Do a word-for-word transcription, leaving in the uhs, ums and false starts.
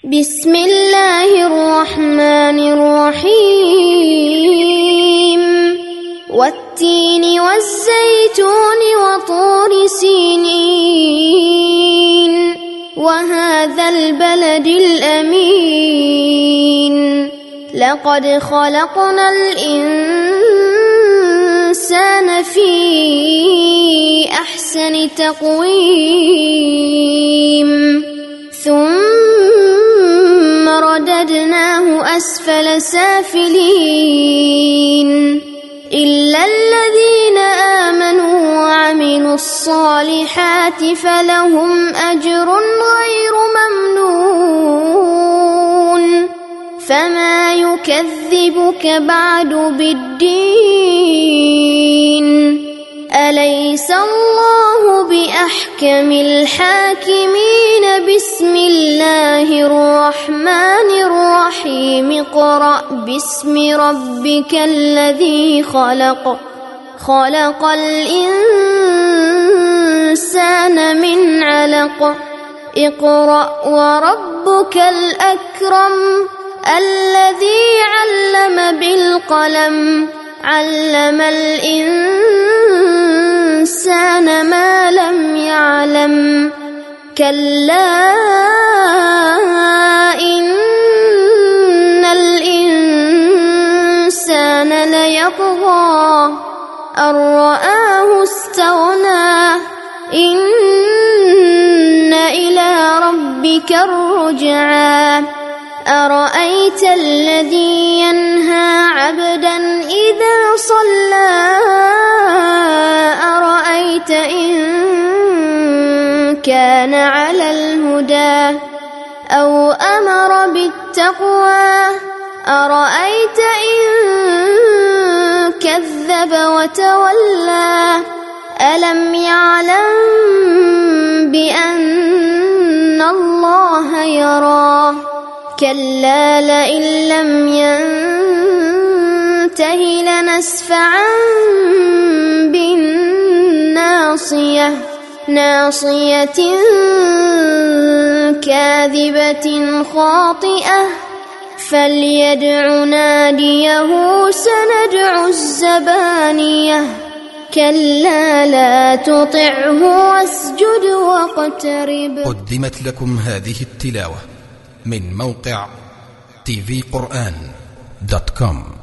بسم الله الرحمن الرحيم والتين والزيتون وطور سينين وهذا البلد الأمين لقد خلقنا الإنسان في أحسن تقويم ثم رددناه أسفل سافلين إلا الذين آمنوا وعملوا الصالحات فلهم أجر غير ممنون فما يكذبك بعد بالدين أليس الله بأحكم الحاكمين بسم الله الرحمن الرحيم اقرأ باسم ربك الذي خلق خلق الإنسان من علق اقرأ وربك الأكرم الذي علم بالقلم علم الإنسان ما لم يعلم كلا إن الإنسان ليطغى أن رآه استغنى إن إلى ربك الرجعى أرأيت الذي ينهى عبدا إذا صلى أرأيت إن كان على الهدى أو أمر بالتقوى أرأيت إن كذب وتولى ألم يعلم بأن الله يرى كلا لئن لم ينته لنسفعا بالناصية ناصية كاذبة خاطئة فليدع ناديه سندع الزبانية كلا لا تطعه واسجد واقترب. قدمت لكم هذه التلاوة من موقع تي في قرآن دوت كوم.